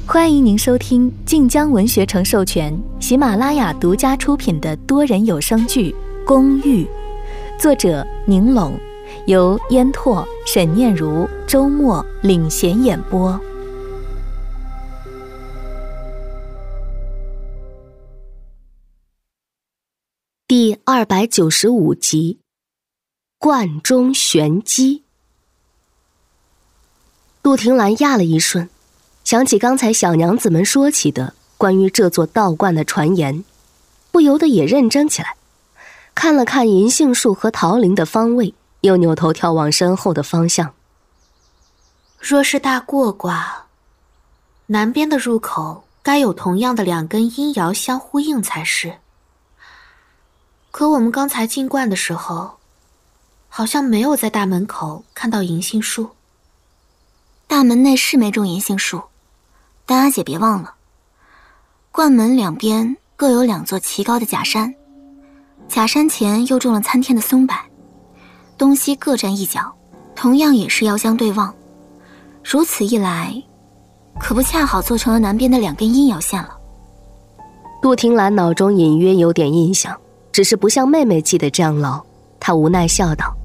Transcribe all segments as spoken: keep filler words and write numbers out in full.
欢迎您收听晋江文学城授权、喜马拉雅独家出品的多人有声剧《公寓》，作者宁拢，由烟拓、沈念如、周末领衔演播。第二百九十五集，罐中玄机。陆庭兰压了一瞬，想起刚才小娘子们说起的关于这座道观的传言，不由得也认真起来，看了看银杏树和桃林的方位，又扭头眺望身后的方向。 若是大过卦，南边的入口该有同样的两根阴爻相呼应才是。可我们刚才进观的时候，好像没有在大门口看到银杏树。 大门内是没种银杏树，但阿姐别忘了，观门两边各有两座齐高的假山，假山前又种了参天的松柏，东西各占一角，同样也是遥相对望。如此一来，可不恰好做成了南边的两根阴爻线了。 陆庭兰脑中隐约有点印象，只是不像妹妹记得这样牢，她无奈笑道：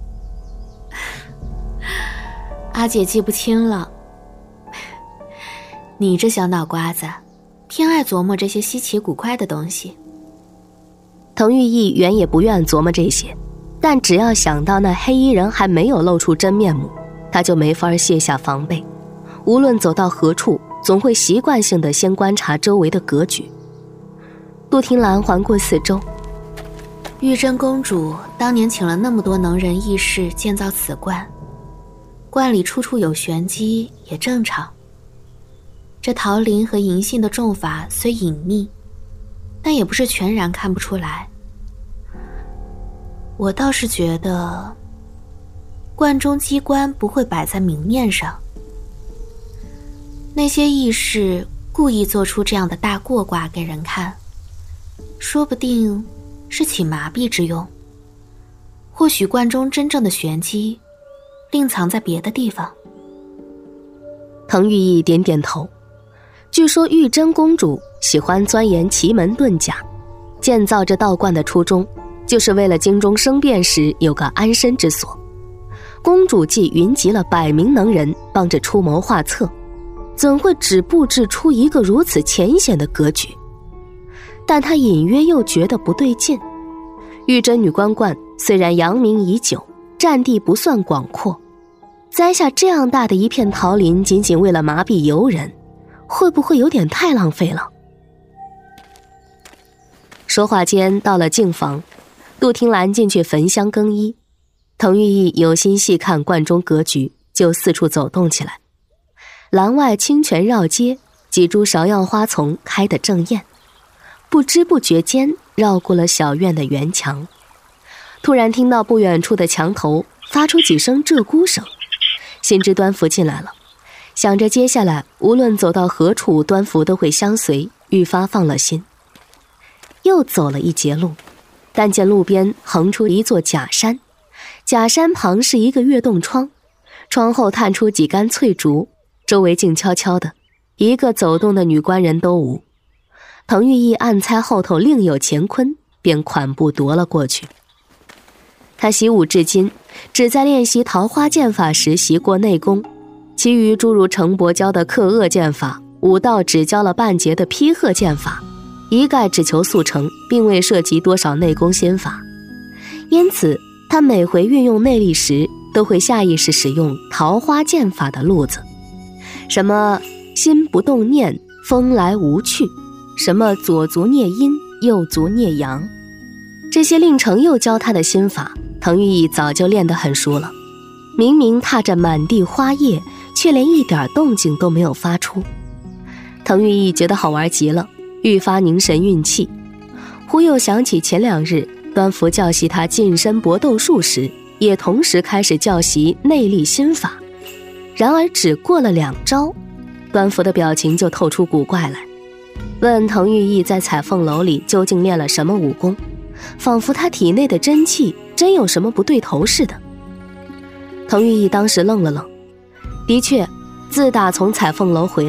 阿姐记不清了，你这小脑瓜子偏爱琢磨这些稀奇古怪的东西。 滕玉意原也不愿琢磨这些，但只要想到那黑衣人还没有露出真面目，他就没法卸下防备，无论走到何处，总会习惯性的先观察周围的格局。陆庭兰环顾四周， 玉真公主当年请了那么多能人异士建造此观，观里处处有玄机也正常。这桃林和银杏的种法虽隐秘，但也不是全然看不出来。我倒是觉得观中机关不会摆在明面上，那些异士故意做出这样的大过卦给人看，说不定是起麻痹之用。或许观中真正的玄机另藏在别的地方。 滕玉意点点头，据说玉真公主喜欢钻研奇门遁甲，建造这道观的初衷就是为了京中生变时有个安身之所。公主既云集了百名能人帮着出谋划策，怎会只布置出一个如此浅显的格局？但她隐约又觉得不对劲。玉真女官观虽然扬名已久，占地不算广阔，栽下这样大的一片桃林仅仅为了麻痹游人，会不会有点太浪费了？说话间到了净房，陆庭兰进去焚香更衣，滕玉意有心细看观中格局，就四处走动起来。栏外清泉绕街，几株芍药花丛开得正艳，不知不觉间绕过了小院的圆墙。突然听到不远处的墙头发出几声鹧鸪声，心知端福进来了，想着接下来无论走到何处，端福都会相随，愈发放了心。又走了一截路，但见路边横出一座假山，假山旁是一个月洞窗，窗后探出几竿翠竹，周围静悄悄的，一个走动的女官人都无。滕玉意暗猜后头另有乾坤，便款步踱了过去。他习武至今，只在练习桃花剑法时习过内功，其余诸如程伯教的克厄剑法，武道只教了半截的披鹤剑法，一概只求速成，并未涉及多少内功心法。因此他每回运用内力时，都会下意识使用桃花剑法的路子，什么心不动念，风来无去，什么左足捏阴，右足捏阳，这些令程又教他的心法，滕玉意早就练得很熟了。明明踏着满地花叶，却连一点动静都没有发出。滕玉意觉得好玩极了，愈发凝神运气。忽又想起前两日端福教习他近身搏斗术时，也同时开始教习内力心法。然而只过了两招，端福的表情就透出古怪来，问滕玉意在彩凤楼里究竟练了什么武功，仿佛他体内的真气真有什么不对头似的。滕玉意当时愣了愣，的确，自打从彩凤楼回来，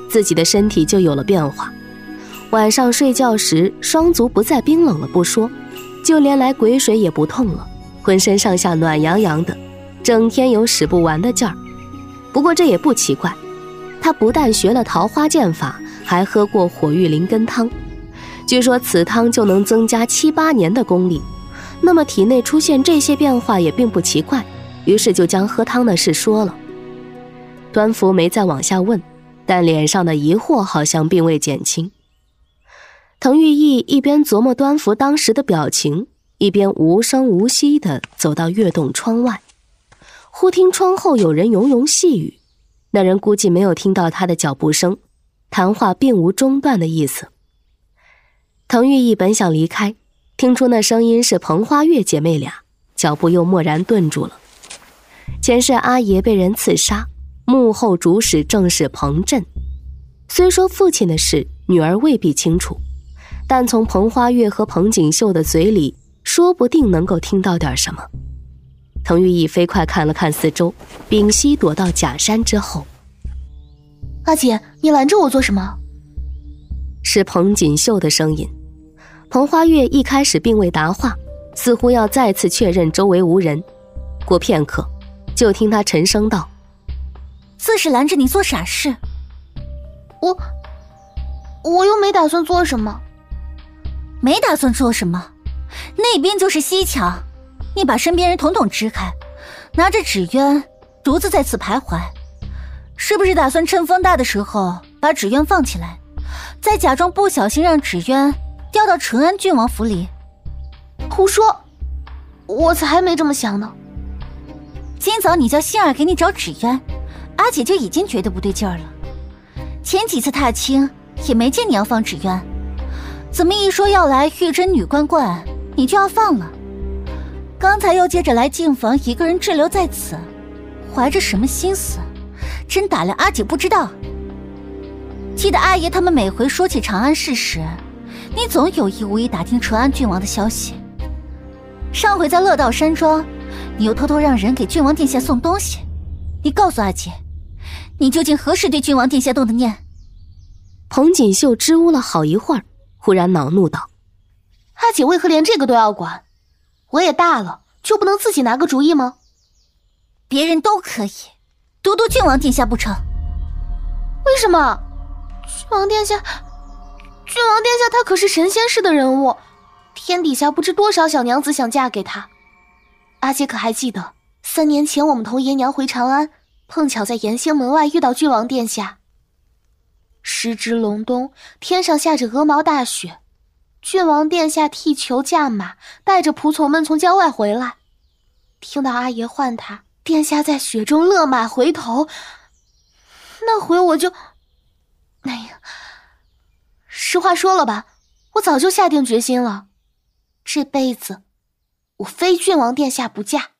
自己的身体就有了变化。晚上睡觉时，双足不再冰冷了不说，就连来鬼水也不痛了，浑身上下暖洋洋的，整天有使不完的劲儿。不过这也不奇怪，他不但学了桃花剑法，还喝过火玉灵根汤，据说此汤就能增加七八年的功力，那么体内出现这些变化也并不奇怪，于是就将喝汤的事说了。端福没再往下问，但脸上的疑惑好像并未减轻。滕玉义一边琢磨端福当时的表情，一边无声无息地走到月洞窗外，忽听窗后有人融融细语，那人估计没有听到他的脚步声，谈话并无中断的意思。滕玉义本想离开，听出那声音是彭花月姐妹俩，脚步又蓦然顿住了。前世阿爷被人刺杀，幕后主使正是彭震。虽说父亲的事女儿未必清楚，但从彭花月和彭锦绣的嘴里，说不定能够听到点什么。滕玉义飞快看了看四周，屏息躲到假山之后。 阿姐，你拦着我做什么？ 是彭锦绣的声音。彭花月一开始并未答话，似乎要再次确认周围无人。过片刻，就听他沉声道： 自是拦着你做傻事。 我我又没打算做什么。 没打算做什么？那边就是西墙，你把身边人统统支开，拿着纸鸢独自在此徘徊，是不是打算趁风大的时候把纸鸢放起来，再假装不小心让纸鸢掉到淳安郡王府里？ 胡说，我才没这么想呢。 今早你叫杏儿给你找纸鸢，阿姐就已经觉得不对劲儿了。前几次踏青也没见你要放纸鸢，怎么一说要来玉真女冠冠，你就要放了？刚才又接着来净房，一个人滞留在此，怀着什么心思？真打量阿姐不知道。记得阿爷他们每回说起长安事时，你总有意无意打听淳安郡王的消息。上回在乐道山庄，你又偷偷让人给郡王殿下送东西。你告诉阿姐，你究竟何时对郡王殿下动的念？ 彭锦绣支吾了好一会儿，忽然恼怒道： 阿姐为何连这个都要管？我也大了，就不能自己拿个主意吗？ 别人都可以，独独郡王殿下不成？ 为什么？郡王殿下，郡王殿下他可是神仙式的人物，天底下不知多少小娘子想嫁给他。阿姐可还记得三年前我们同爷娘回长安，碰巧在延兴门外遇到郡王殿下。时值隆冬，天上下着鹅毛大雪，郡王殿下替裘驾马，带着仆从们从郊外回来。听到阿爷唤他，殿下在雪中勒马回头。那回我就……哎呀，实话说了吧，我早就下定决心了，这辈子我非郡王殿下不嫁。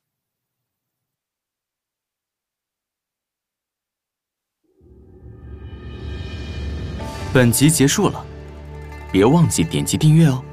本集结束了，别忘记点击订阅哦。